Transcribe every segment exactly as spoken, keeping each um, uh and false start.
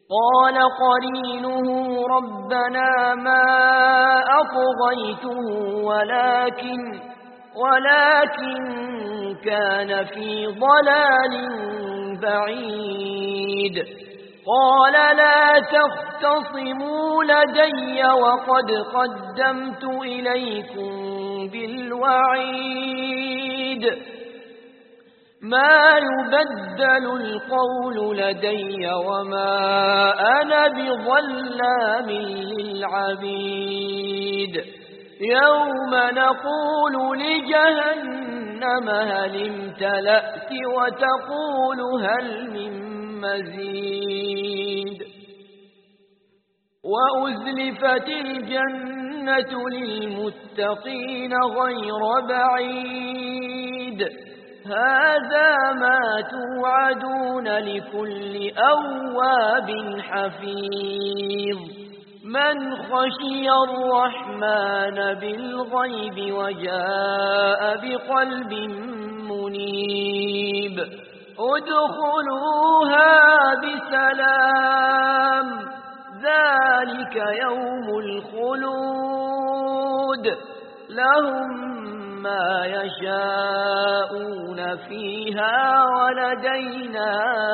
قال قرينه ربنا ما أطغيته ولكن, ولكن كان في ضلال بعيد. قال لا تختصموا لدي وقد قدمت إليكم بالوعيد ما يبدل القول لدي وما أنا بظلام للعبيد. يوم نقول لجهنم هل امتلأت وتقول هل من مزيد. وأزلفت الجنة للمتقين غير بعيد. هذا ما توعدون لكل أواب حفيظ من خشي الرحمن بالغيب وجاء بقلب منيب. ادخلوها بسلام ذلك يوم الخلود لهم ما يشاءون فيها ولدينا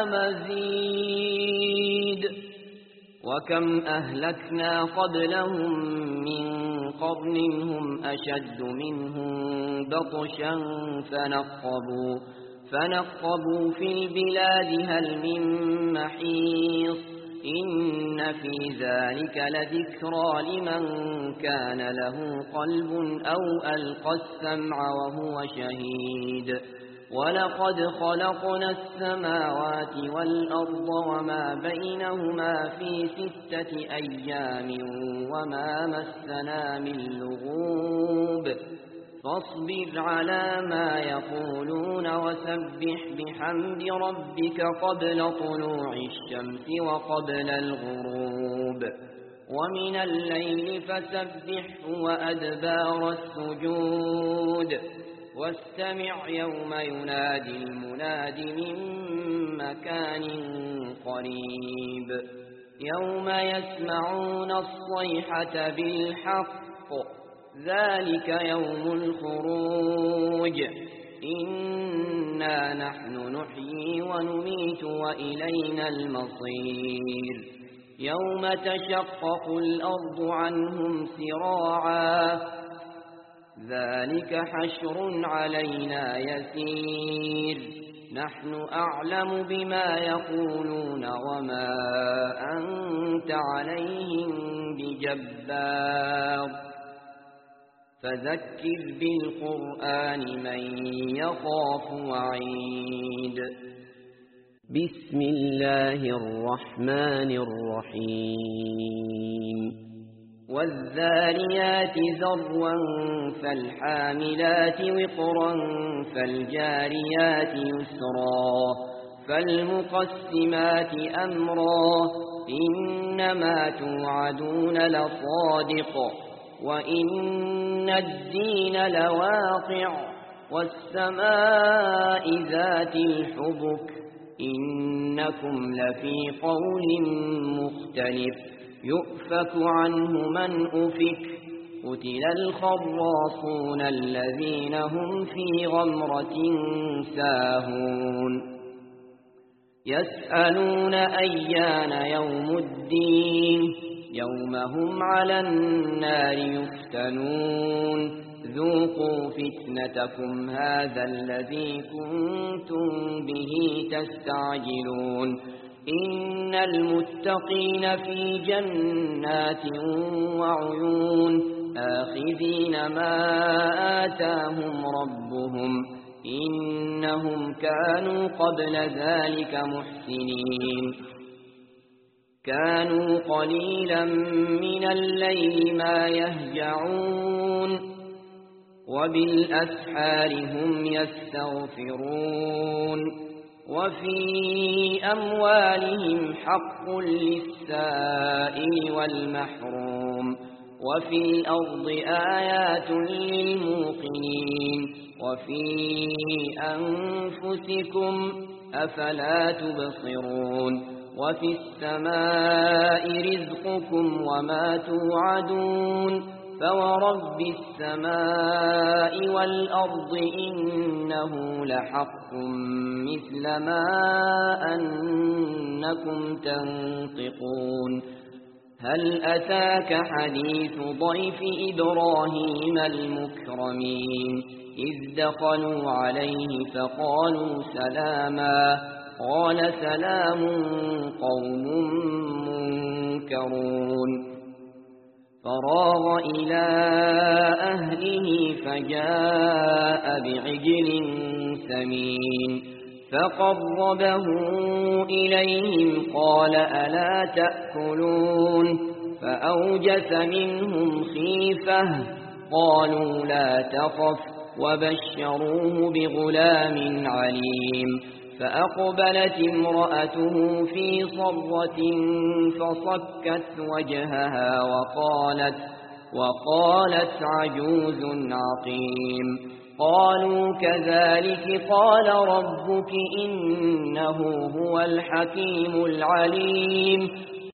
مزيد. وكم أهلكنا قبلهم من قرن هم أشد منهم بطشا فنقبوا, فنقبوا في البلاد هل من محيص. إن في ذلك لذكرى لمن كان له قلب أو ألقى السمع وهو شهيد. ولقد خلقنا السماوات والأرض وما بينهما في ستة أيام وما مسنا من لغوب. فاصبر على ما يقولون وسبح بحمد ربك قبل طلوع الشمس وقبل الغروب ومن الليل فسبحه وأدبار السجود. واستمع يوم ينادي المناد من مكان قريب. يوم يسمعون الصيحة بالحق ذلك يوم الخروج. إنا نحن نحيي ونميت وإلينا المصير. يوم تشقق الأرض عنهم سراعا ذلك حشر علينا يسير. نحن أعلم بما يقولون وما أنت عليهم بجبار. فذكر بالقرآن من يخاف وعيد. بسم الله الرحمن الرحيم. والذاريات ذروا فالحاملات وقرا فالجاريات يسرا فالمقسمات أمرا إنما توعدون لصادق وإن الدين لواقع والسماء ذات الحبك إنكم لفي قول مختلف يؤفك عنه من أفك قتل الخراصون الذين هم في غمرة ساهون يسألون أيان يوم الدين يوم هم على النار يفتنون ذوقوا فتنتكم هذا الذي كنتم به تستعجلون إن المتقين في جنات وعيون آخذين ما آتاهم ربهم إنهم كانوا قبل ذلك محسنين كانوا قليلا من الليل ما يهجعون وبالأسحار هم يستغفرون وفي أموالهم حق للسائل والمحروم وفي الأرض آيات للموقنين وفي أنفسكم أفلا تبصرون وفي السماء رزقكم وما توعدون فورب السماء والأرض إنه لحق مثل ما أنكم تنطقون هل أتاك حديث ضيف إبراهيم المكرمين إذ دخلوا عليه فقالوا سلاما قال سلام قوم منكرون فراغ إلى أهله فجاء بعجل سمين فقربه إليهم قال ألا تأكلون فأوجس منهم خيفة قالوا لا تخف وبشروه بغلام عليم فأقبلت امرأته في صرة فصكت وجهها وقالت, وقالت عجوز عقيم قالوا كذلك قال ربك إنه هو الحكيم العليم